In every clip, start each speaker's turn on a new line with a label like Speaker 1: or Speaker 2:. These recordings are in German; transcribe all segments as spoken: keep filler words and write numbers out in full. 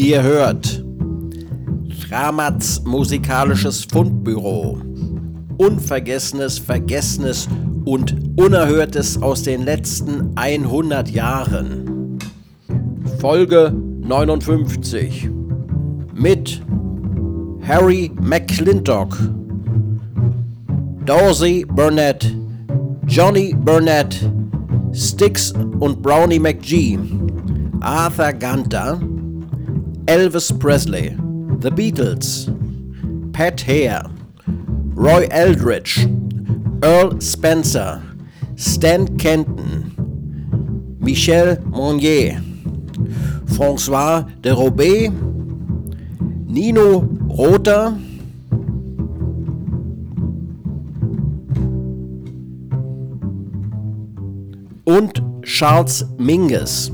Speaker 1: Ihr hört Ramats musikalisches Fundbüro. Unvergessenes, Vergessenes und Unerhörtes aus den letzten hundert Jahren. Folge neunundfünfzig mit Harry McClintock, Dorsey Burnett, Johnny Burnett, Styx und Brownie McGee, Arthur Gunter, Elvis Presley, The Beatles, Pat Hare, Roy Eldridge, Earl Spencer, Stan Kenton, Michel Monnier, François de Robé, Nino Rota, und Charles Mingus.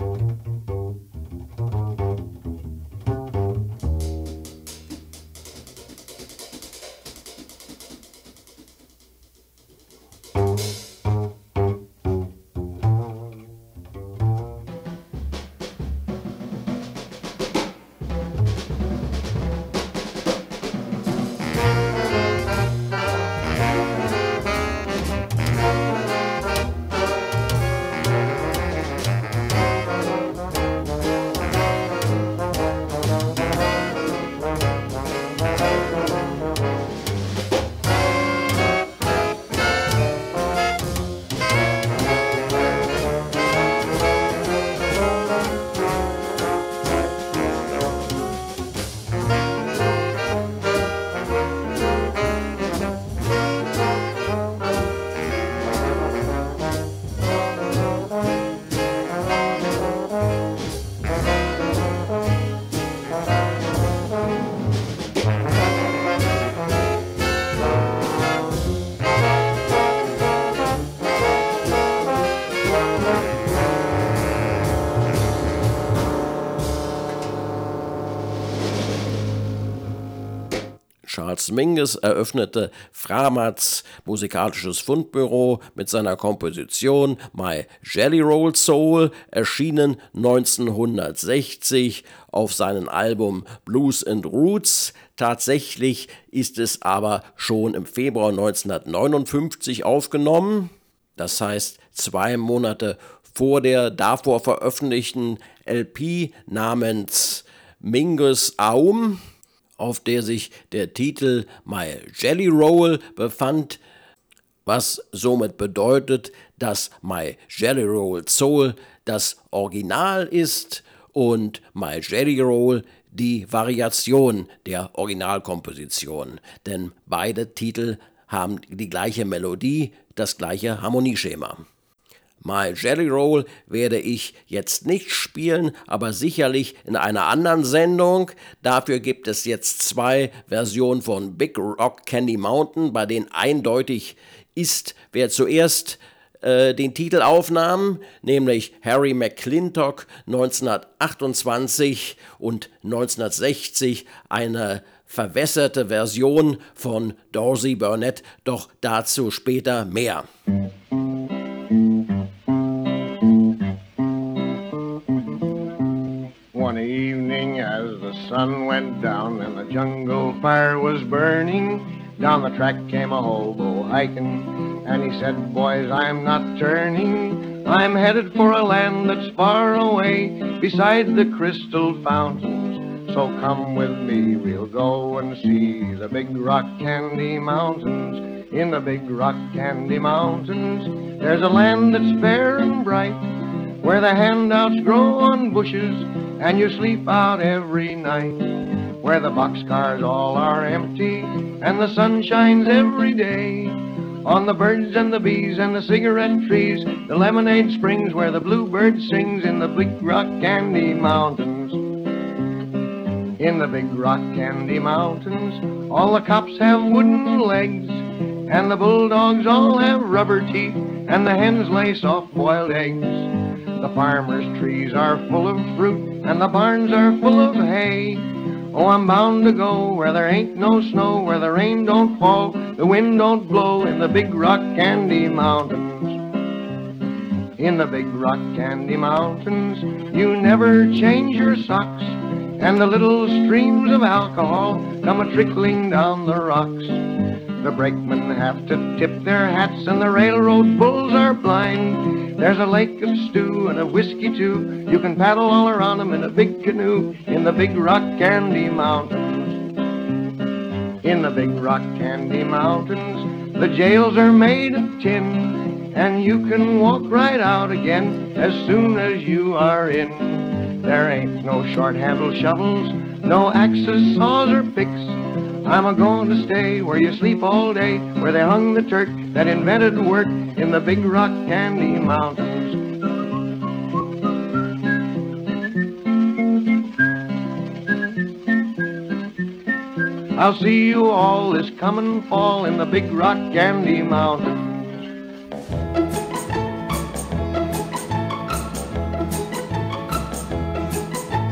Speaker 1: Charles Mingus eröffnete Framats musikalisches Fundbüro mit seiner Komposition My Jelly Roll Soul, erschienen neunzehnhundertsechzig auf seinem Album Blues and Roots. Tatsächlich ist es aber schon im Februar neunzehnhundertneunundfünfzig aufgenommen, das heißt zwei Monate vor der davor veröffentlichten L P namens Mingus Aum, auf der sich der Titel My Jelly Roll befand, was somit bedeutet, dass My Jelly Roll Soul das Original ist und My Jelly Roll die Variation der Originalkomposition, denn beide Titel haben die gleiche Melodie, das gleiche Harmonieschema. My Jelly Roll werde ich jetzt nicht spielen, aber sicherlich in einer anderen Sendung. Dafür gibt es jetzt zwei Versionen von Big Rock Candy Mountain, bei denen eindeutig ist, wer zuerst äh, den Titel aufnahm, nämlich Harry McClintock neunzehnhundertachtundzwanzig und neunzehnhundertsechzig eine verwässerte Version von Dorsey Burnett, doch dazu später mehr.
Speaker 2: One evening as the sun went down and the jungle fire was burning, down the track came a hobo hiking, and he said, boys, I'm not turning. I'm headed for a land that's far away, beside the crystal fountains. So come with me, we'll go and see the Big Rock Candy Mountains. In the Big Rock Candy Mountains, there's a land that's fair and bright, where the handouts grow on bushes and you sleep out every night, where the boxcars all are empty and the sun shines every day on the birds and the bees and the cigarette trees, the lemonade springs where the bluebird sings. In the Big Rock Candy Mountains, in the Big Rock Candy Mountains, all the cops have wooden legs and the bulldogs all have rubber teeth and the hens lay soft-boiled eggs. The farmers' trees are full of fruit and the barns are full of hay. Oh, I'm bound to go where there ain't no snow, where the rain don't fall, the wind don't blow. In the Big Rock Candy Mountains, in the Big Rock Candy Mountains, you never change your socks, and the little streams of alcohol come a-trickling down the rocks. The brakemen have to tip their hats and the railroad bulls are blind. There's a lake of stew and of whiskey too, you can paddle all around them in a big canoe. In the Big Rock Candy Mountains, in the Big Rock Candy Mountains, the jails are made of tin, and you can walk right out again as soon as you are in. There ain't no short-handled shovels, no axes, saws, or picks. I'm a-going to stay where you sleep all day, where they hung the Turk that invented work. In the Big Rock Candy Mountains, I'll see you all this coming fall in the Big Rock Candy Mountains.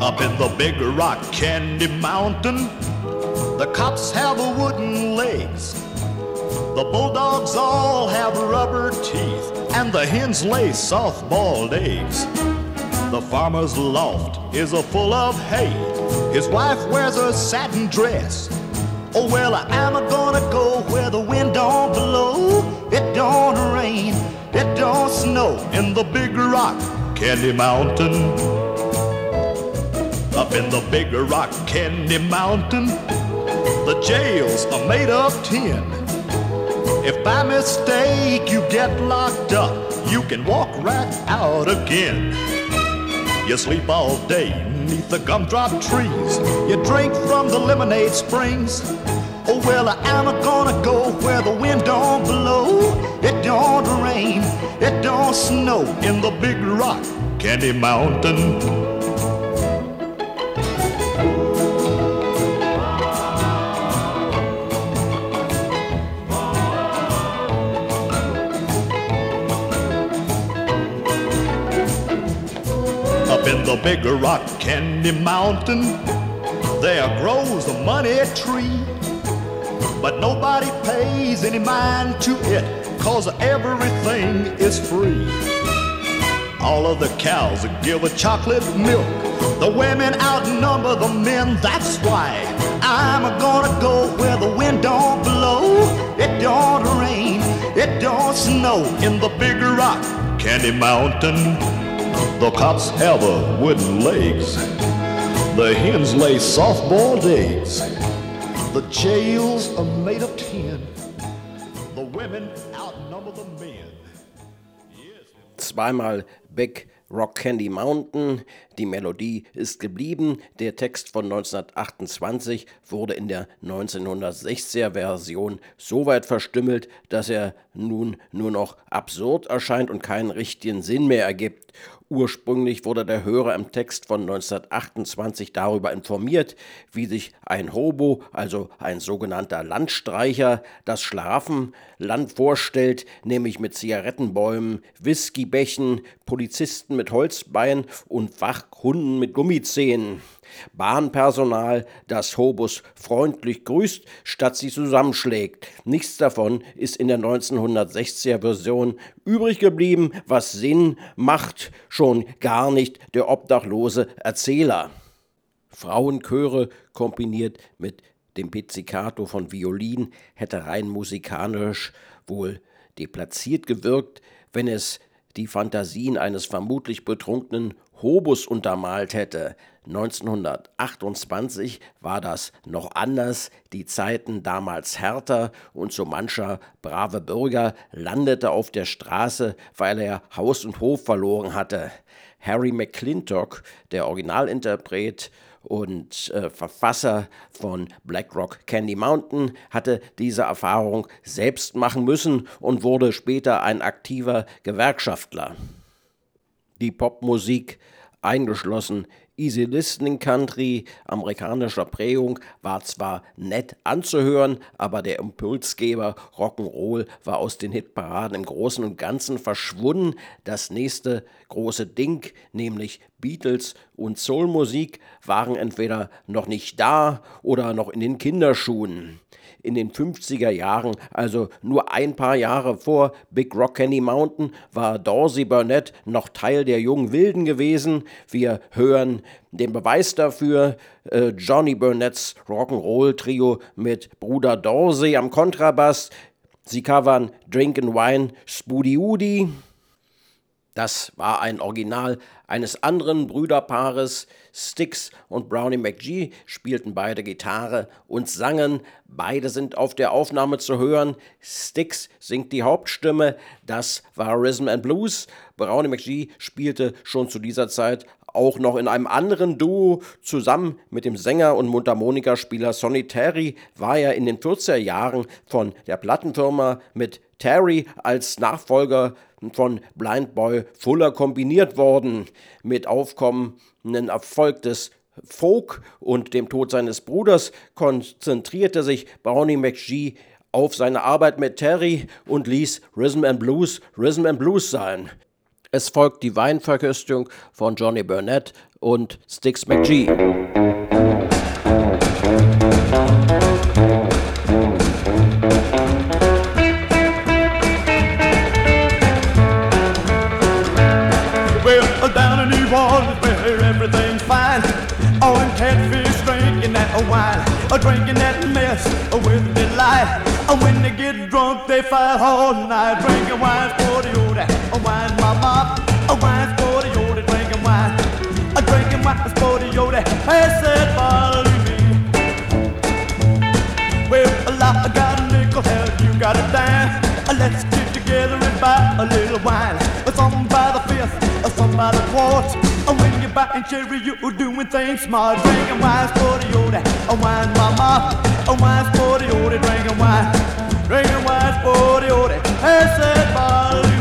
Speaker 3: Up in the big rock candy mountain, the cops have wooden legs. The bulldogs all have rubber teeth, and the hens lay soft-boiled eggs. The farmer's loft is a full of hay. His wife wears a satin dress. Oh, well, I'm gonna go where the wind don't blow. It don't rain, it don't snow in the big rock candy mountain. Up in the big rock candy mountain, the jails are made of tin. If by mistake you get locked up, you can walk right out again. You sleep all day neath the gumdrop trees. You drink from the lemonade springs. Oh, well, I'm gonna go where the wind don't blow. It don't rain, it don't snow in the big rock candy mountain. In the big rock candy mountain, there grows a money tree, but nobody pays any mind to it, cause everything is free. All of the cows give a chocolate milk. The women outnumber the men, that's why I'm gonna go where the wind don't blow. It don't rain, it don't snow in the big rock candy mountain. The cops have a wooden legs. The hens lay soft-boiled eggs. The jails are made of tin. The women outnumber the men. Yes.
Speaker 1: Zweimal Big Rock Candy Mountain. Die Melodie ist geblieben. Der Text von neunzehnhundertachtundzwanzig wurde in der neunzehnhundertsechziger Version so weit verstümmelt, dass er nun nur noch absurd erscheint und keinen richtigen Sinn mehr ergibt. Ursprünglich wurde der Hörer im Text von neunzehnhundertachtundzwanzig darüber informiert, wie sich ein Hobo, also ein sogenannter Landstreicher, das Schlaraffenland vorstellt, nämlich mit Zigarettenbäumen, Whiskybächen, Polizisten mit Holzbeinen und Wachhunden mit Gummizähnen. Bahnpersonal, das Hobos freundlich grüßt, statt sie zusammenschlägt. Nichts davon ist in der neunzehnhundertsechziger Version übrig geblieben, was Sinn macht, schon gar nicht der obdachlose Erzähler. Frauenchöre kombiniert mit dem Pizzicato von Violin hätte rein musikalisch wohl deplatziert gewirkt, wenn es die Fantasien eines vermutlich betrunkenen Hobos untermalt hätte. neunzehnhundertachtundzwanzig war das noch anders, die Zeiten damals härter und so mancher brave Bürger landete auf der Straße, weil er Haus und Hof verloren hatte. Harry McClintock, der Originalinterpret und äh, Verfasser von Black Rock Candy Mountain, hatte diese Erfahrung selbst machen müssen und wurde später ein aktiver Gewerkschaftler. Die Popmusik, eingeschlossen Easy Listening Country amerikanischer Prägung, war zwar nett anzuhören, aber der Impulsgeber Rock'n'Roll war aus den Hitparaden im Großen und Ganzen verschwunden. Das nächste große Ding, nämlich Beatles und Soulmusik, waren entweder noch nicht da oder noch in den Kinderschuhen. In den fünfziger Jahren, also nur ein paar Jahre vor Big Rock Candy Mountain, war Dorsey Burnett noch Teil der Jungen Wilden gewesen. Wir hören den Beweis dafür, äh, Johnny Burnetts Rock'n'Roll-Trio mit Bruder Dorsey am Kontrabass. Sie covern Drinkin' Wine, Spoody Woody. Das war ein Original eines anderen Brüderpaares. Styx und Brownie McGhee spielten beide Gitarre und sangen. Beide sind auf der Aufnahme zu hören. Styx singt die Hauptstimme, das war Rhythm and Blues. Brownie McGhee spielte schon zu dieser Zeit auch noch in einem anderen Duo. Zusammen mit dem Sänger und Mundharmonikaspieler Sonny Terry war er in den vierziger Jahren von der Plattenfirma mit Terry als Nachfolger von Blind Boy Fuller kombiniert worden. Mit aufkommenden Erfolg des Folk und dem Tod seines Bruders konzentrierte sich Brownie McGhee auf seine Arbeit mit Terry und ließ Rhythm and Blues Rhythm and Blues sein. Es folgt die Weinverköstung von Johnny Burnett und Styx McGee.
Speaker 3: Well, down in New Orleans where everything's fine. Oh, and catfish drinking that wine, or drinking that mess with delight. And when they get drunk, they fight all night, drinking wine for the old, a wine mama, a wine for the old, drinking wine, a drinking wine for the old. Hey, said follow me. Well, I got a nickel, hell, you got a dime. Let's get together and buy a little wine. Some by the fifth, or some by the quart. And when you're buying cherry, you're doing things smart. Drinking wine for the old, a wine mama, a wine for the old, drinking wine, drinking wine for the old. Hey, said follow me.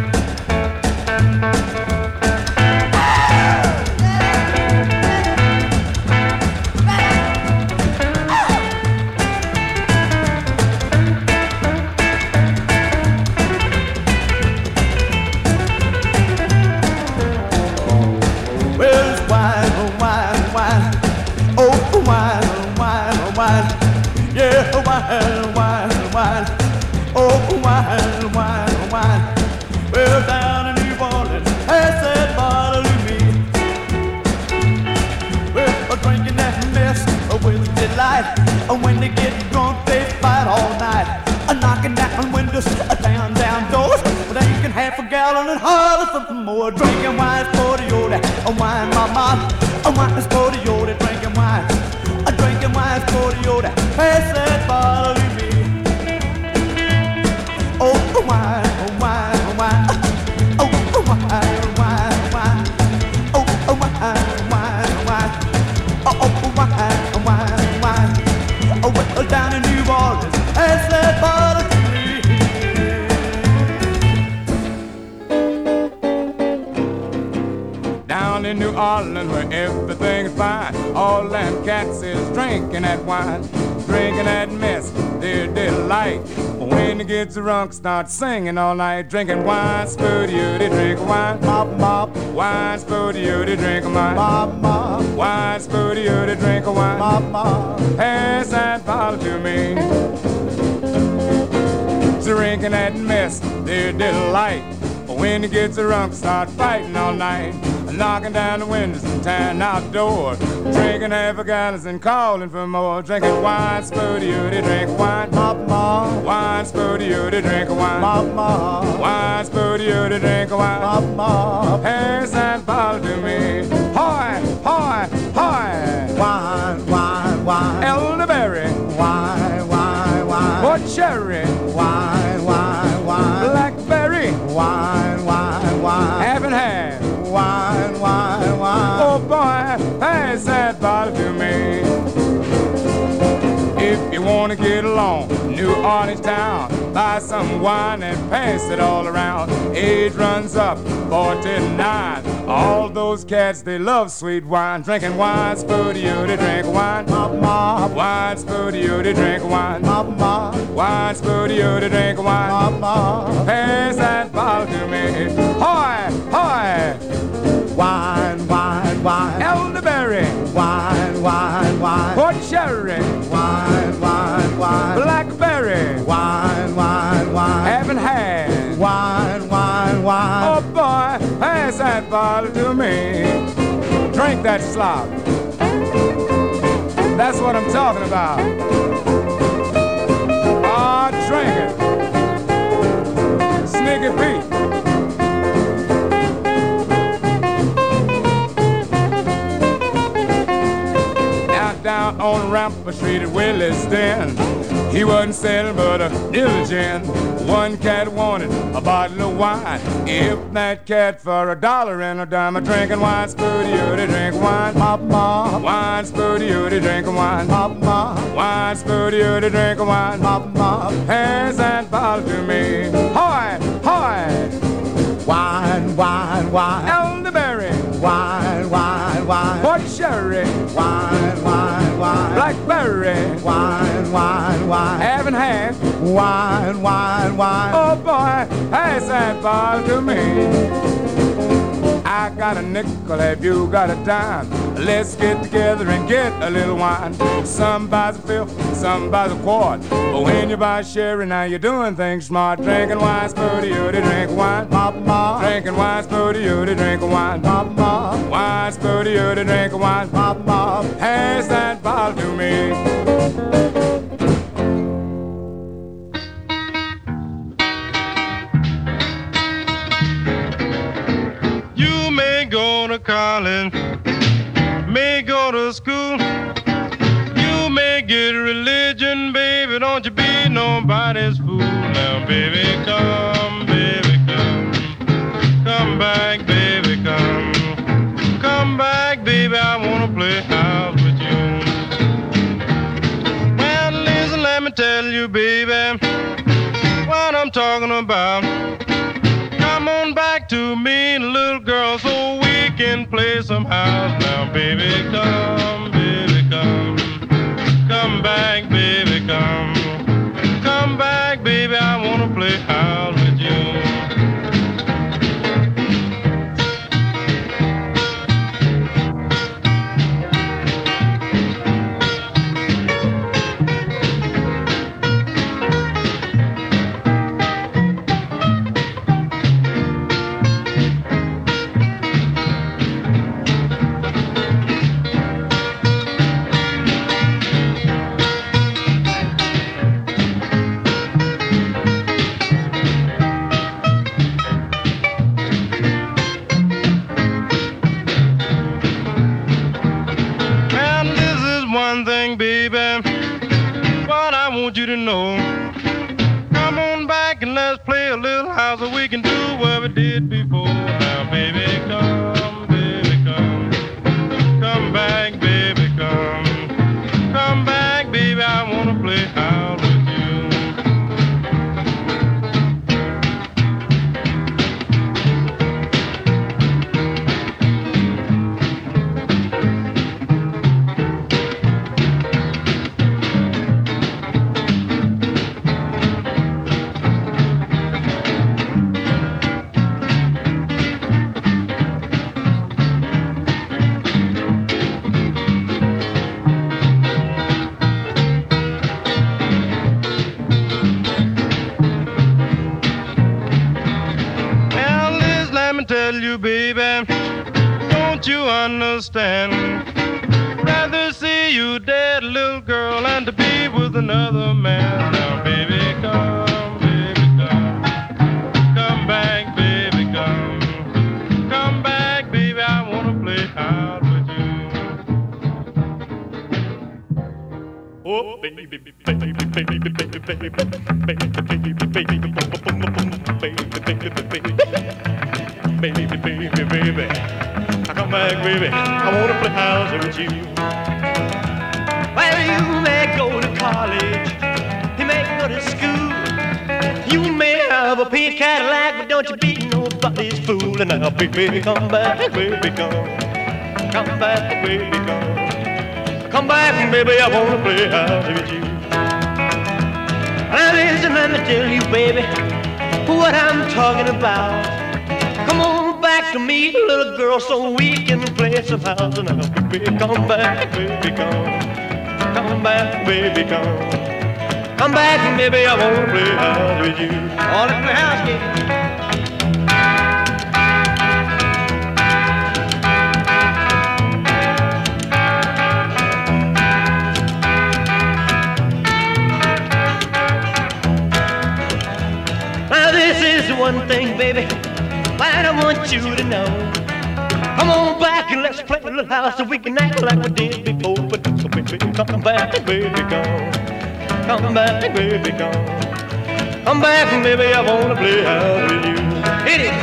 Speaker 3: Wine, wine, wine, oh wine, wine, wine. Well, down in New Orleans, I said, follow me. Well, drinking that mess with delight. And when they get drunk, they fight all night. Knocking down windows, down, down doors. Drinking half a gallon and holler for more. Drinking wine for the old, a wine mama, a wine for the old, drinking wine. A drinking wine for the old, I said, follow me. Oh, wine, oh, wine, oh, wine. Oh, oh, wine, wine, wine. Oh, oh, wine, wine, wine. Oh, oh, wine, wine, wine. Oh, well, down in New Orleans, I said, follow me. Down in New Orleans where everything's fine, all them cats is drinking that wine, drinking that mess, their delight. When they get drunk, start singing all night, drinking wine, spooty, they drink wine, mop, mop, wine, spooty, they drink wine, mop, mop, wine, spooty, they drink wine, mop, mop, pass that bottle to me. Drinking that mess, their delight. When they get drunk, start fighting all night, knocking down the windows and tearing out doors, drinking half a gallon and calling for more, drinking wine, spooty, they drink wine, mop, mop, wine, spooty, they drink wine, mop, mop, wine, spooty, they drink wine, mop, mop, pass that bottle to me. Hoy, hoy, hoy, wine, wine, wine, elderberry, wine, wine, wine, what cherry, wine, wine, wine, blackberry, wine, wine, wine, half and half, wine, wine, wine. Oh boy, pass that bottle to me. If you wanna get along, New Orleans town, buy some wine and pass it all around. Age runs up, forty-nine. All those cats, they love sweet wine, drinking wine, spooty, they drink wine, mop, mop, wine, spooty, they drink wine, mop, mop, wine, spooty, they drink wine, mop, mop, pass that bottle to me. Hoy, hoy, wine, wine, wine, elderberry, wine, wine, wine, port cherry, wine, wine, wine, blackberry, wine, wine, wine, haven't had, wine, wine, wine. Oh boy, pass that bottle to me. Drink that slop. That's what I'm talking about. Ah, oh, drink it. Sneaky Pete. Down on Rampart Street at Willie's Den, he wasn't selling but a diligent. One cat wanted a bottle of wine. If that cat for a dollar and a dime, a drinking wine, spooty, they drink wine, mop, mop, wine, spooty, they drink wine, mop, mop, wine, spooty, they drink wine, mop, mop, pass that bottle to me. Hoy, hoy, wine, wine, wine, elderberry, wine, wine, wine, port cherry, wine, wine, wine, blackberry, wine, wine, wine, haven't had, wine, wine, wine. Oh boy, pass that bottle to me.
Speaker 4: I got a nickel, have you got a dime? Let's get together and get a little wine. Some buys a fill, some buys a quart. But when you buy sherry, now you're doing things smart. Drinking wine, spooty, you to drink wine. Pop, pop. Drinking wine, spooty, you to drink wine. Pop, pop. Wine, spooty, you to drink wine. Pop, pop. Pass that bottle to me.
Speaker 5: Go to college, may go to school. You may get religion, baby. Don't you be nobody's fool. Now, baby, come, baby, come. Come back, baby, come. Come back, baby, I wanna play house with you. Well, listen, let me tell you, baby, what I'm talking about. Come on back to me, little girl, so we can play some house. Now, baby, come, baby, come. Come back, baby, come. Come back, baby, I wanna play house with you. You to know. Come on back and let's play a little house so we can do what we did before. Now, baby, come, baby, come. Come back, baby, come. Come back, baby, I wanna play house with you. Tell you, baby, don't you understand? Rather see you dead, little girl, and to be with another man. Now, baby, come, baby, come. Come back, baby, come. Come back, baby, I wanna play hard with you. Oh, baby, baby, baby, baby, baby, baby, baby, baby, baby, baby, baby. Baby, baby, baby, I come back, baby. I wanna play house with you.
Speaker 6: Well, you may go to college, you may go to school. You may have a pink Cadillac, but don't you be nobody's fool. And now, baby, come back, baby, come. Come back, baby, come. Come back, baby, I wanna play house with you. Now, listen, let me tell you, baby, what I'm talking about. Come on back to me, little girl, so we can play some house. And now, baby, come back, baby, come. Come back, baby, come. Come back, baby, I wanna play house with you. I wanna play house with you. Now this is one thing, baby, I want you to know. Come on back and let's play a little house so we can act like we did before. But so baby, come back, baby, come. Come back, baby, come. Come back, baby, I wanna play house with you. Hit it.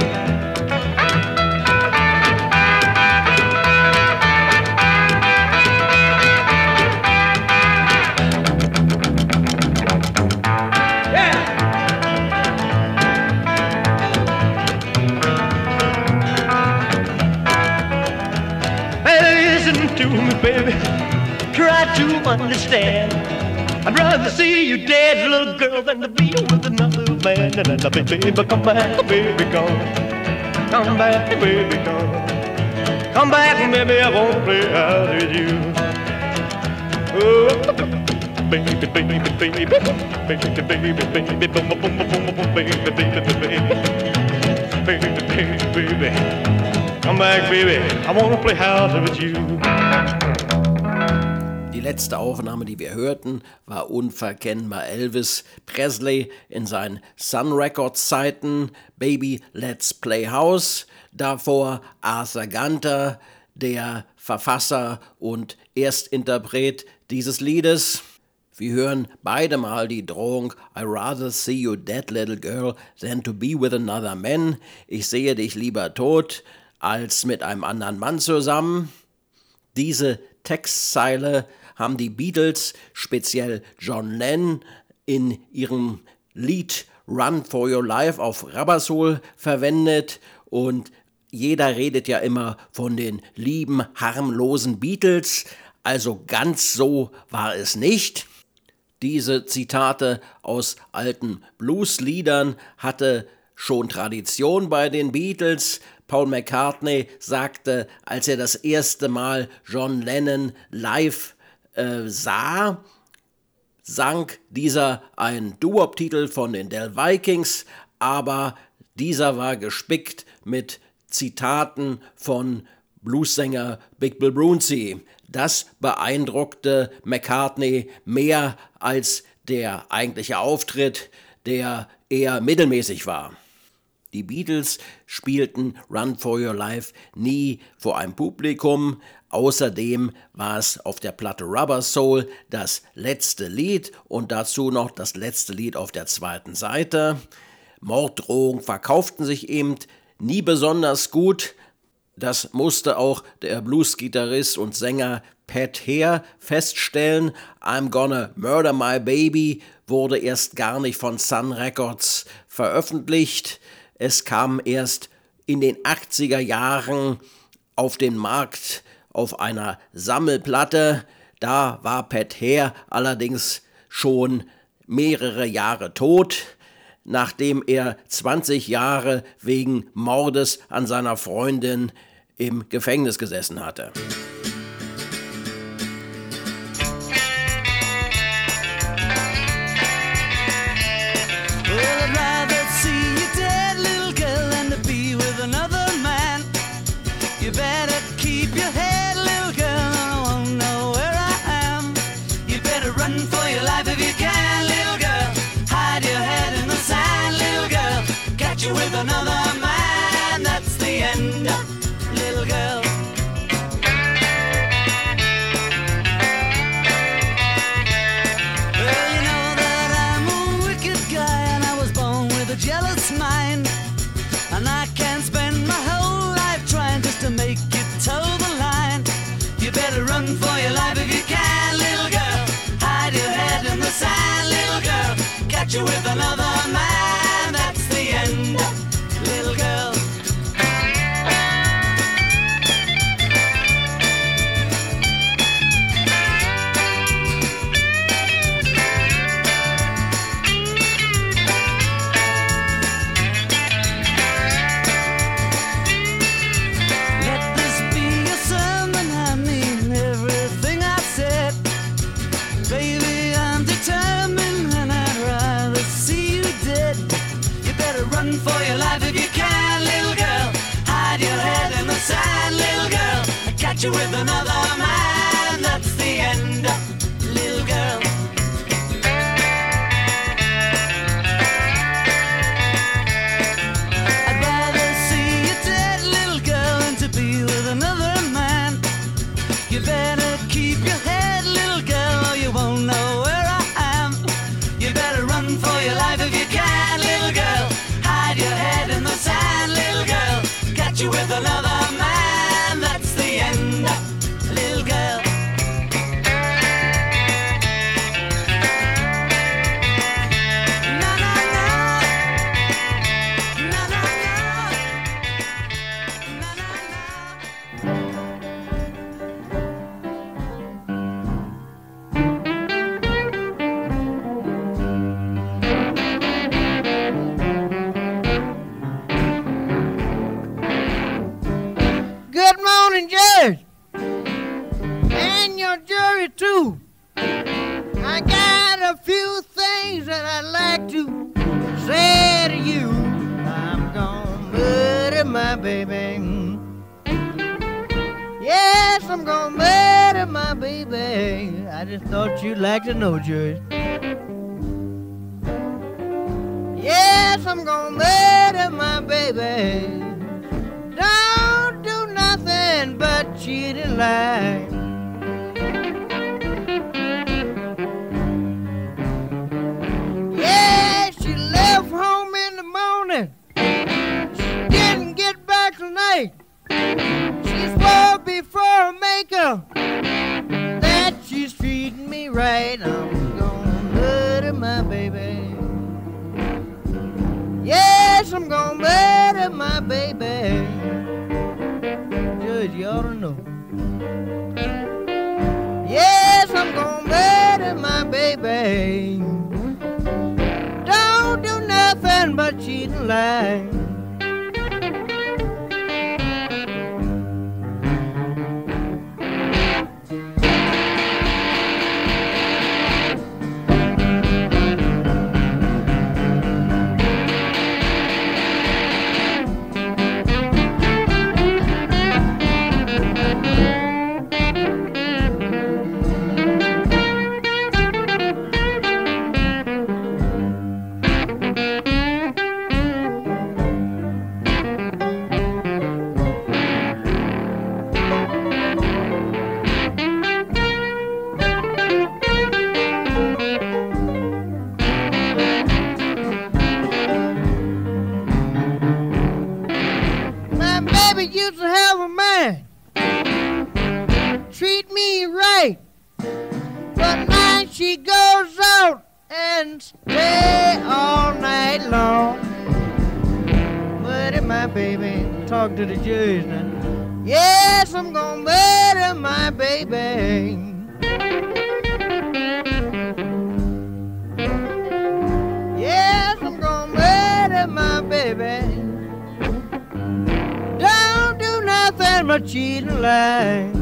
Speaker 6: To me, baby, try to understand. I'd rather see you dead, little girl, than to be with another man. And then, baby, come back, baby, come. Come back, baby, come. Come back, baby, I wanna play house with you. Oh, baby, baby, baby, baby, baby, baby, baby, baby, boom, boom, boom, boom, boom, baby, baby, baby, baby, baby, baby. Come back, baby, I wanna play house with you.
Speaker 1: Die letzte Aufnahme, die wir hörten, war unverkennbar Elvis Presley in seinen Sun Records Zeiten, Baby Let's Play House, davor Arthur Gunter, der Verfasser und Erstinterpret dieses Liedes. Wir hören beide mal die Drohung I rather see you dead, little girl, than to be with another man. Ich sehe dich lieber tot, als mit einem anderen Mann zusammen. Diese Textzeile haben die Beatles, speziell John Lennon, in ihrem Lied Run for Your Life auf Rubber Soul verwendet und jeder redet ja immer von den lieben, harmlosen Beatles, also ganz so war es nicht. Diese Zitate aus alten Bluesliedern hatte schon Tradition bei den Beatles. Paul McCartney sagte, als er das erste Mal John Lennon live äh, sah, sang dieser einen Doo-Wop-Titel von den Del Vikings, aber dieser war gespickt mit Zitaten von Bluessänger Big Bill Broonzy. Das beeindruckte McCartney mehr als der eigentliche Auftritt, der eher mittelmäßig war. Die Beatles spielten Run for Your Life nie vor einem Publikum. Außerdem war es auf der Platte Rubber Soul das letzte Lied und dazu noch das letzte Lied auf der zweiten Seite. Morddrohungen verkauften sich eben nie besonders gut. Das musste auch der Blues-Gitarrist und Sänger Pat Hare feststellen. I'm Gonna Murder My Baby wurde erst gar nicht von Sun Records veröffentlicht. Es kam erst in den achtziger Jahren auf den Markt auf einer Sammelplatte. Da war Pat Hare allerdings schon mehrere Jahre tot, nachdem er zwanzig Jahre wegen Mordes an seiner Freundin im Gefängnis gesessen hatte.
Speaker 7: With another man, that's the end, little girl. Well, you know that I'm a wicked guy, and I was born with a jealous mind, and I can't spend my whole life trying just to make you toe the line. You better run for your life if you can, little girl. Hide your head in the sand, little girl. Catch you with another man, that's the end, little girl. Let this be a sermon, I mean everything I said. Baby, I'm determined and I'd rather see you dead. You better run for your life if you can, little girl. Hide your head in the sand, little girl. I catch you with another man, that's the end, little girl. I'd rather see you dead, little girl, than to be with another man. You better keep your head, little girl, or you won't know where I am. You better run for your life if you can, little girl. Hide your head in the sand, little girl. Catch you with another man, that's the end, little girl.
Speaker 8: and your jury too. I got a few things that I'd like to say to you. I'm gonna murder my baby. Yes, I'm gonna murder my baby. I just thought you'd like to know, Jury. Yes, I'm gonna murder my baby. Don't do nothing but cheat and lie. Yeah, she left home in the morning. She didn't get back tonight. She swore before I make her that she's treating me right. I'm gonna murder my baby. Yes, I'm gonna murder my baby. Judge, you ought to know. Yes, I'm gonna murder my baby. Don't do nothing but cheat and lie. To the judge now. Yes, I'm gonna murder my baby. Yes, I'm gonna murder my baby. Don't do nothing but cheat and lie.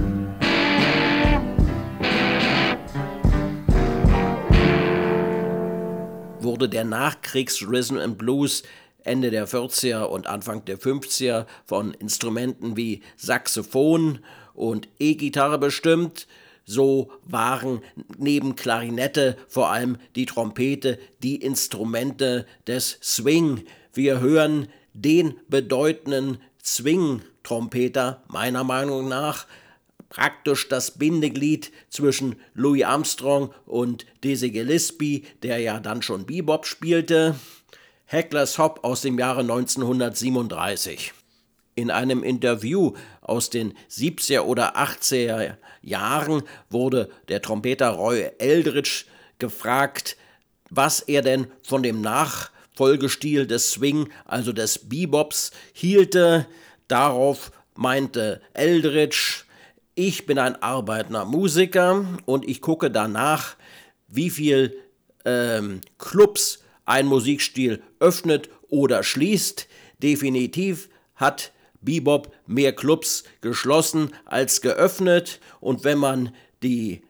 Speaker 1: Wurde der Nachkriegs-Rhythm and Blues Ende der vierziger und Anfang der fünfziger von Instrumenten wie Saxophon und E-Gitarre bestimmt, so waren neben Klarinette vor allem die Trompete die Instrumente des Swing. Wir hören den bedeutenden Swing-Trompeter, meiner Meinung nach, praktisch das Bindeglied zwischen Louis Armstrong und Dizzy Gillespie, der ja dann schon Bebop spielte, Heckler's Hop aus dem Jahre neunzehnhundertsiebenunddreißig. In einem Interview aus den siebziger oder achtziger Jahren wurde der Trompeter Roy Eldridge gefragt, was er denn von dem Nachfolgestil des Swing, also des Bebops, hielte. Darauf meinte Eldridge: Ich bin ein arbeitender Musiker und ich gucke danach, wie viel ähm, Clubs ein Musikstil öffnet oder schließt. Definitiv hat Bebop mehr Clubs geschlossen als geöffnet. Und wenn man die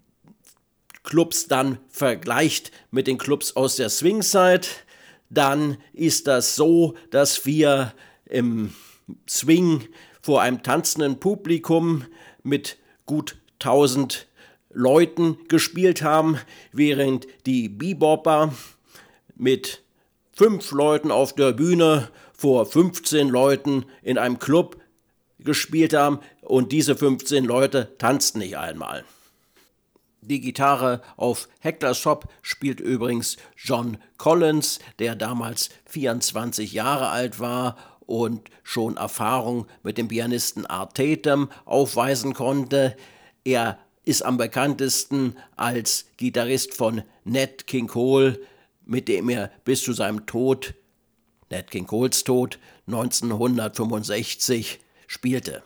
Speaker 1: Clubs dann vergleicht mit den Clubs aus der Swing-Zeit, dann ist das so, dass wir im Swing vor einem tanzenden Publikum mit gut tausend Leuten gespielt haben, während die Bebopper mit fünf Leuten auf der Bühne vor fünfzehn Leuten in einem Club gespielt haben und diese fünfzehn Leute tanzten nicht einmal. Die Gitarre auf Heckler's Hop spielt übrigens John Collins, der damals vierundzwanzig Jahre alt war und schon Erfahrung mit dem Pianisten Art Tatum aufweisen konnte. Er ist am bekanntesten als Gitarrist von Nat King Cole, mit dem er bis zu seinem Tod, Nat King Coles Tod, neunzehnhundertfünfundsechzig spielte.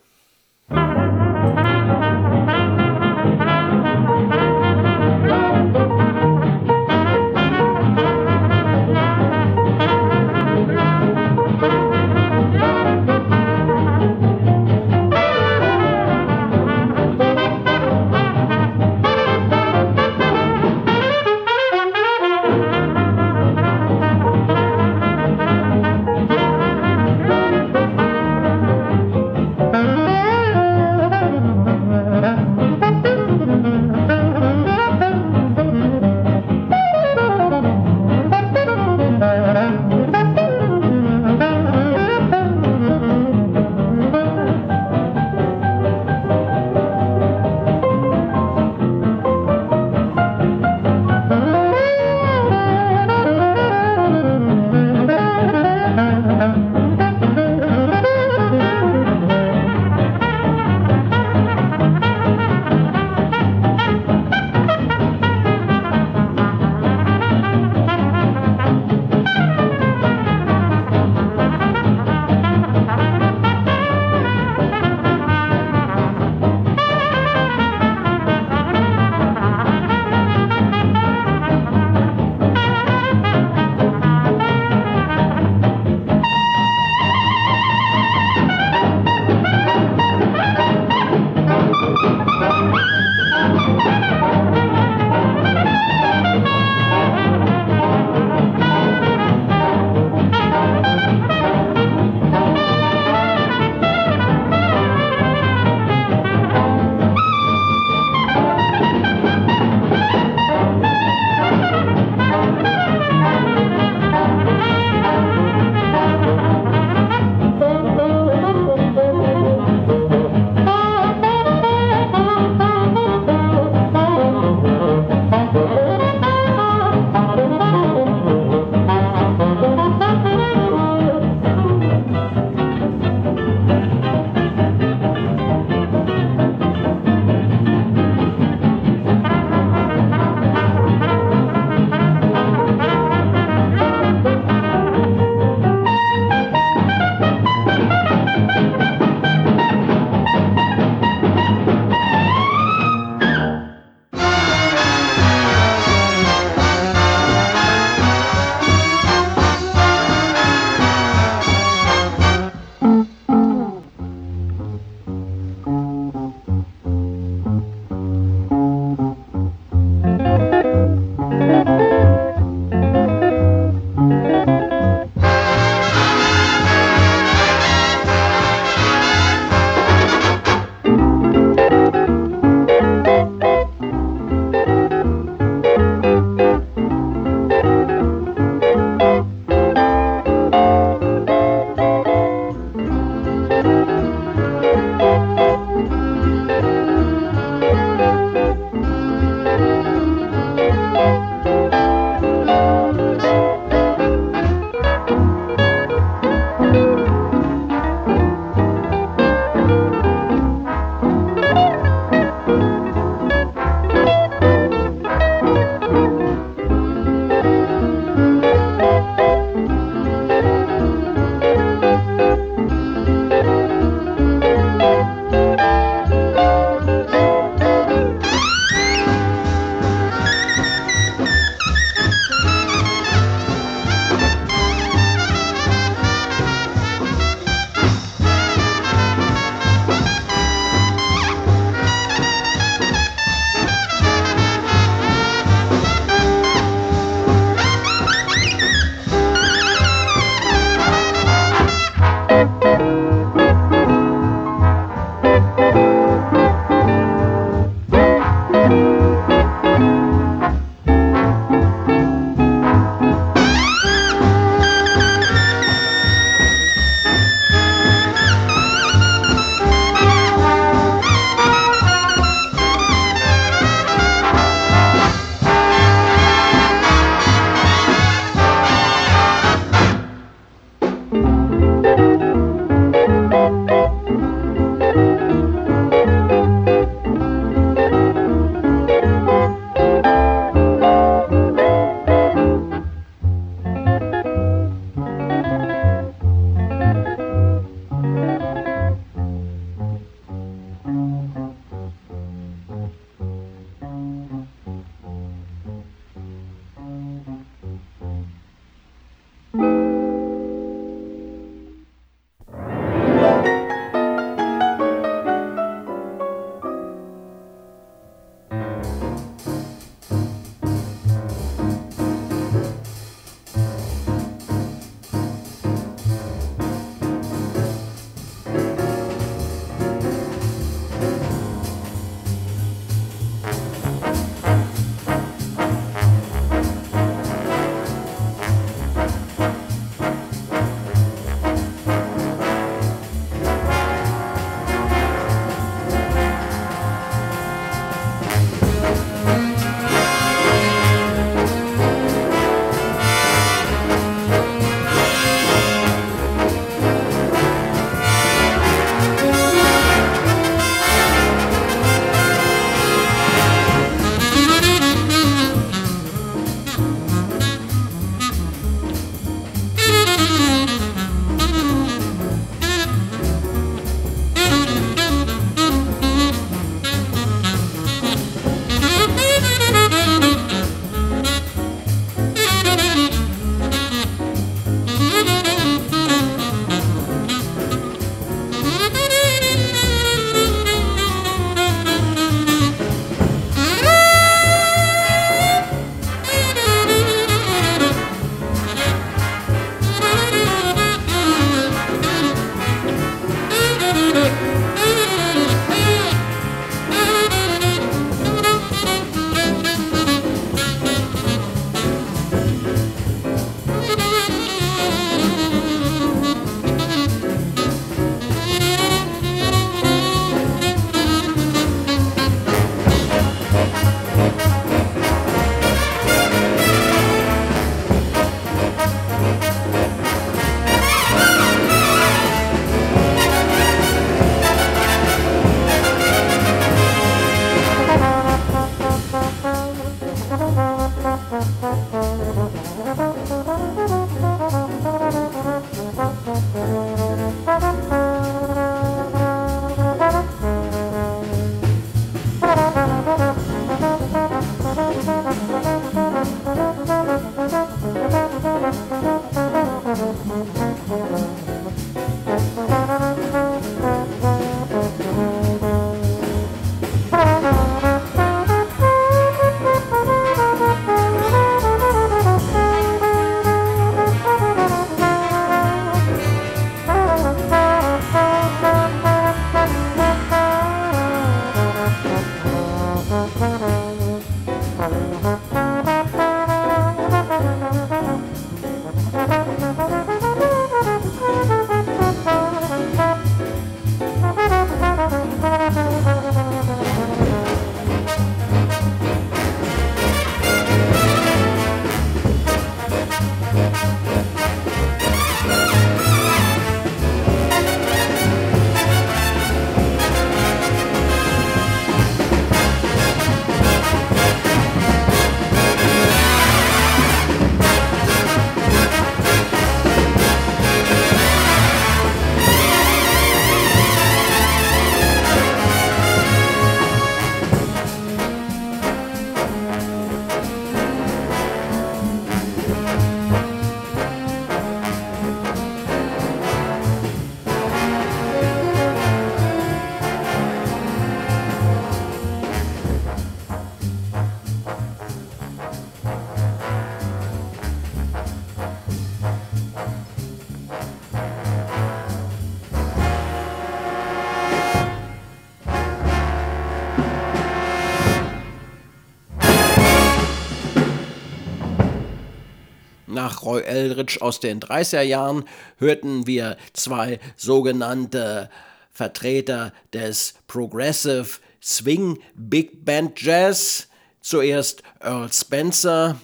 Speaker 1: Nach Roy Eldridge aus den dreißiger Jahren hörten wir zwei sogenannte Vertreter des Progressive Swing Big Band Jazz. Zuerst Earl Spencer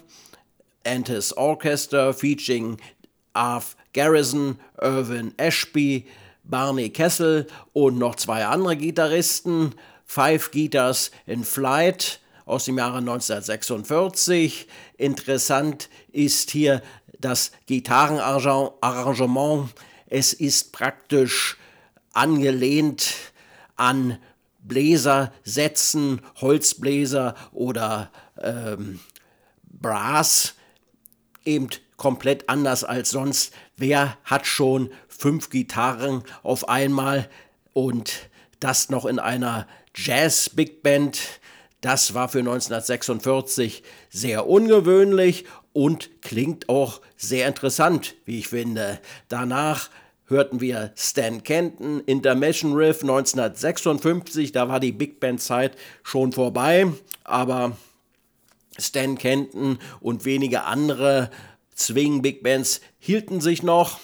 Speaker 1: and his Orchestra featuring Arv Garrison, Irvin Ashby, Barney Kessel und noch zwei andere Gitarristen. Five Guitars in Flight aus dem Jahre neunzehnhundertsechsundvierzig. Interessant ist hier das Gitarrenarrangement. Es ist praktisch angelehnt an Bläsersätzen, Holzbläser oder ähm, Brass, eben komplett anders als sonst. Wer hat schon fünf Gitarren auf einmal und das noch in einer Jazz-Big Band? Das war für neunzehnhundertsechsundvierzig sehr ungewöhnlich und klingt auch sehr interessant, wie ich finde. Danach hörten wir Stan Kenton, Intermission Riff neunzehnhundertsechsundfünfzig, da war die Big Band-Zeit schon vorbei, aber Stan Kenton und wenige andere Swing-Big Bands hielten sich noch.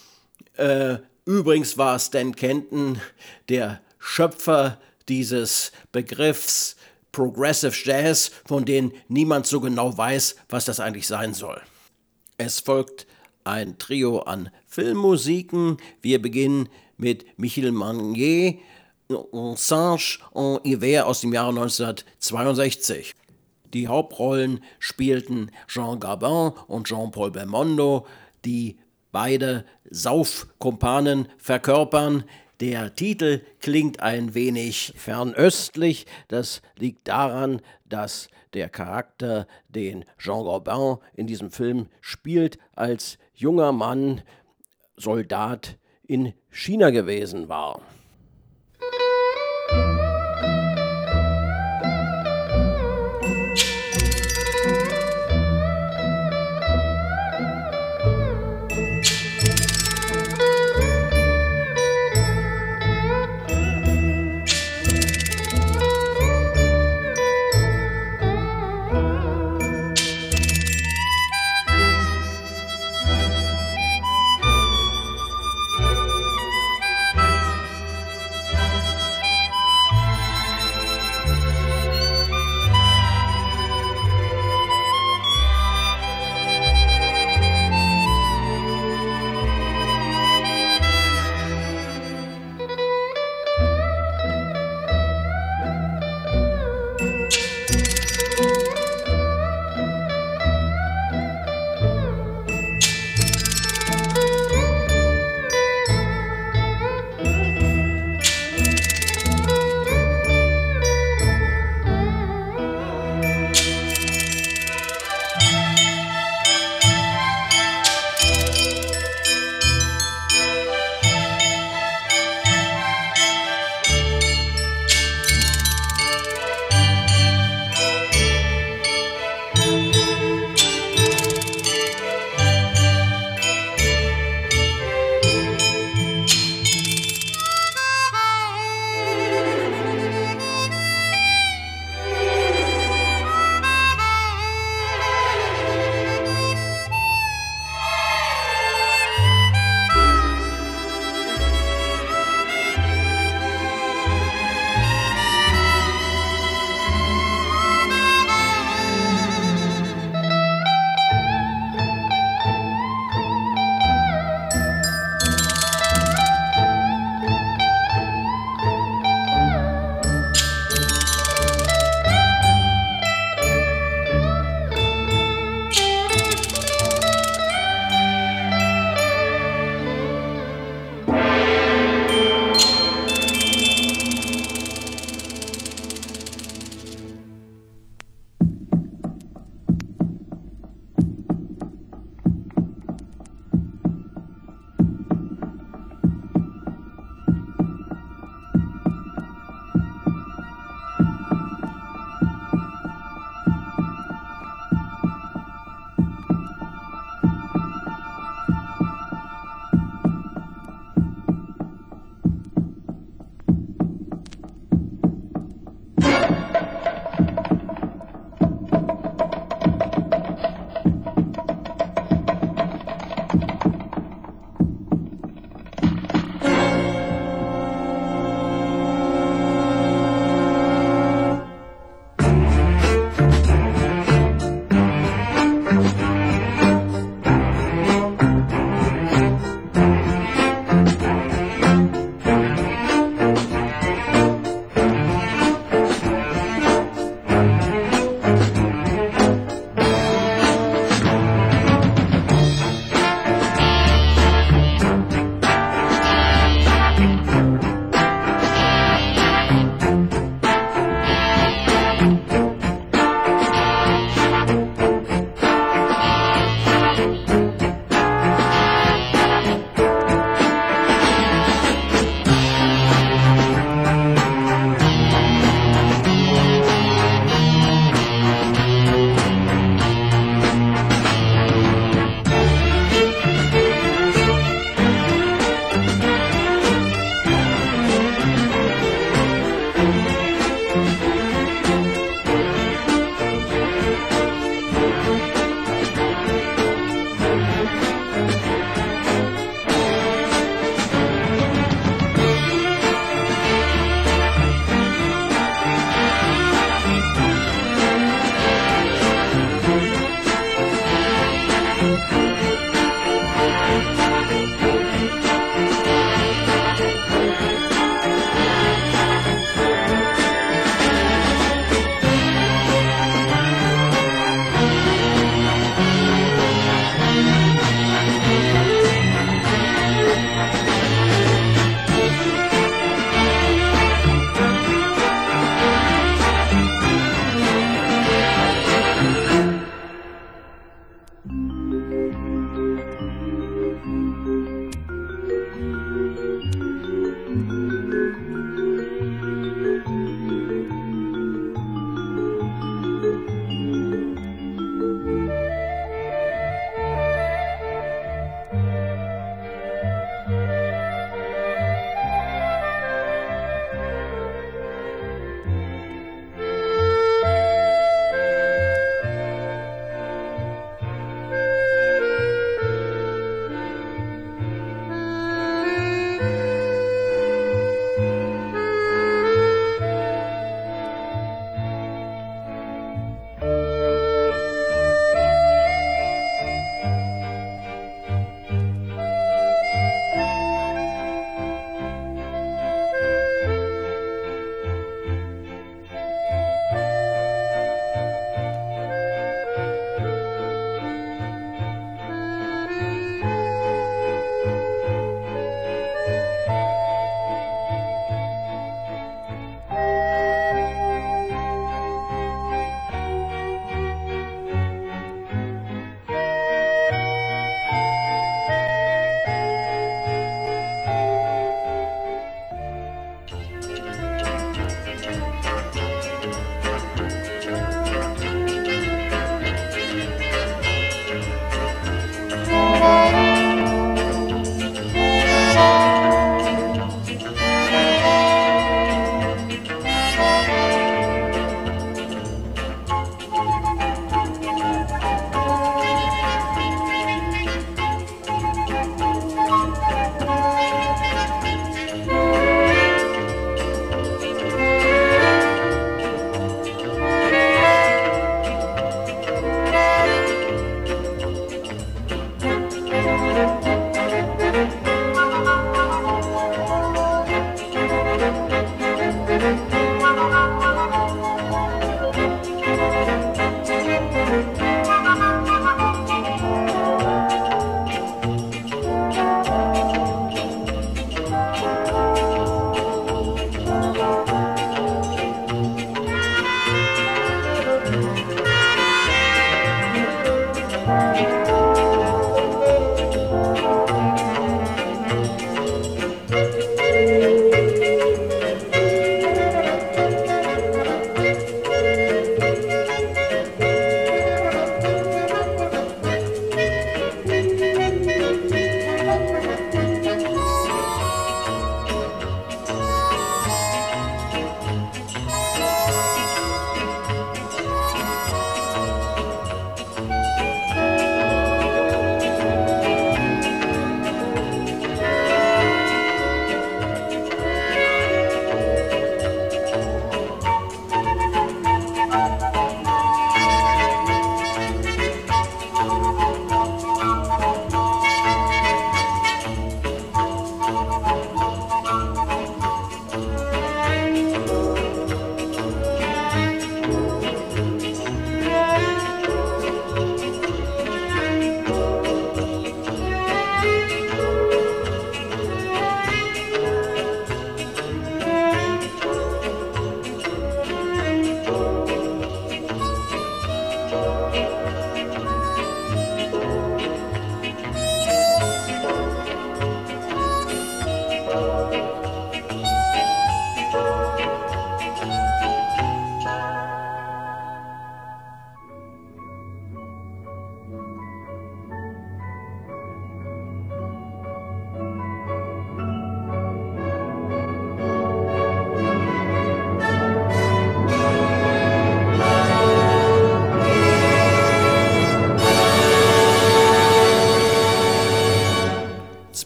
Speaker 1: Äh, übrigens war Stan Kenton der Schöpfer dieses Begriffs Progressive Jazz, von denen niemand so genau weiß, was das eigentlich sein soll. Es folgt ein Trio an Filmmusiken. Wir beginnen mit Michel Magnier, Un Singe en Hiver aus dem Jahre neunzehnhundertzweiundsechzig. Die Hauptrollen spielten Jean Gabin und Jean-Paul Belmondo, die beide Saufkumpanen verkörpern. Der Titel klingt ein wenig fernöstlich. Das liegt daran, dass der Charakter, den Jean Gabin in diesem Film spielt, als junger Mann Soldat in China gewesen war.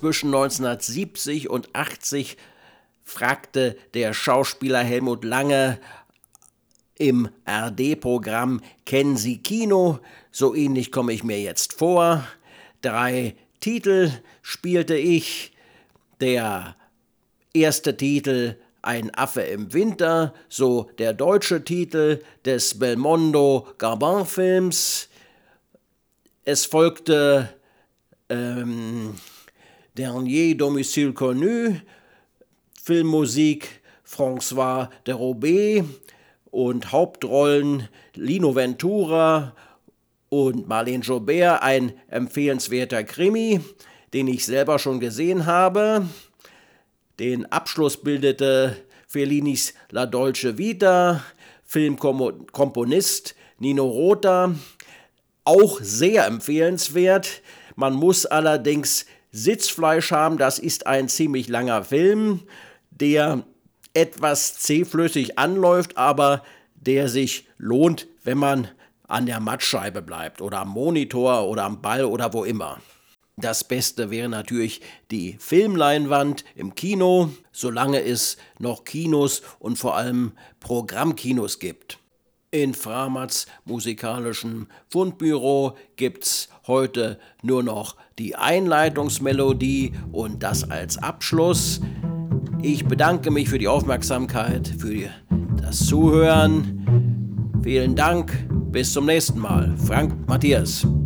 Speaker 1: zwischen neunzehnhundertsiebzig und achtzig, fragte der Schauspieler Helmut Lange im R D-Programm Kennen Sie Kino? So ähnlich komme ich mir jetzt vor. Drei Titel spielte ich. Der erste Titel Ein Affe im Winter, so der deutsche Titel des Belmondo Garbin-Films. Es folgte ähm, Dernier Domicile Connu, Filmmusik François de Roubaix und Hauptrollen Lino Ventura und Marlene Jobert, ein empfehlenswerter Krimi, den ich selber schon gesehen habe. Den Abschluss bildete Fellinis La Dolce Vita, Filmkomponist Nino Rota, auch sehr empfehlenswert. Man muss allerdings Sitzfleisch haben, das ist ein ziemlich langer Film, der etwas zähflüssig anläuft, aber der sich lohnt, wenn man an der Mattscheibe bleibt oder am Monitor oder am Ball oder wo immer. Das Beste wäre natürlich die Filmleinwand im Kino, solange es noch Kinos und vor allem Programmkinos gibt. In Framats musikalischem Fundbüro gibt's heute nur noch die Einleitungsmelodie und das als Abschluss. Ich bedanke mich für die Aufmerksamkeit, für das Zuhören. Vielen Dank, bis zum nächsten Mal. Frank Matthias.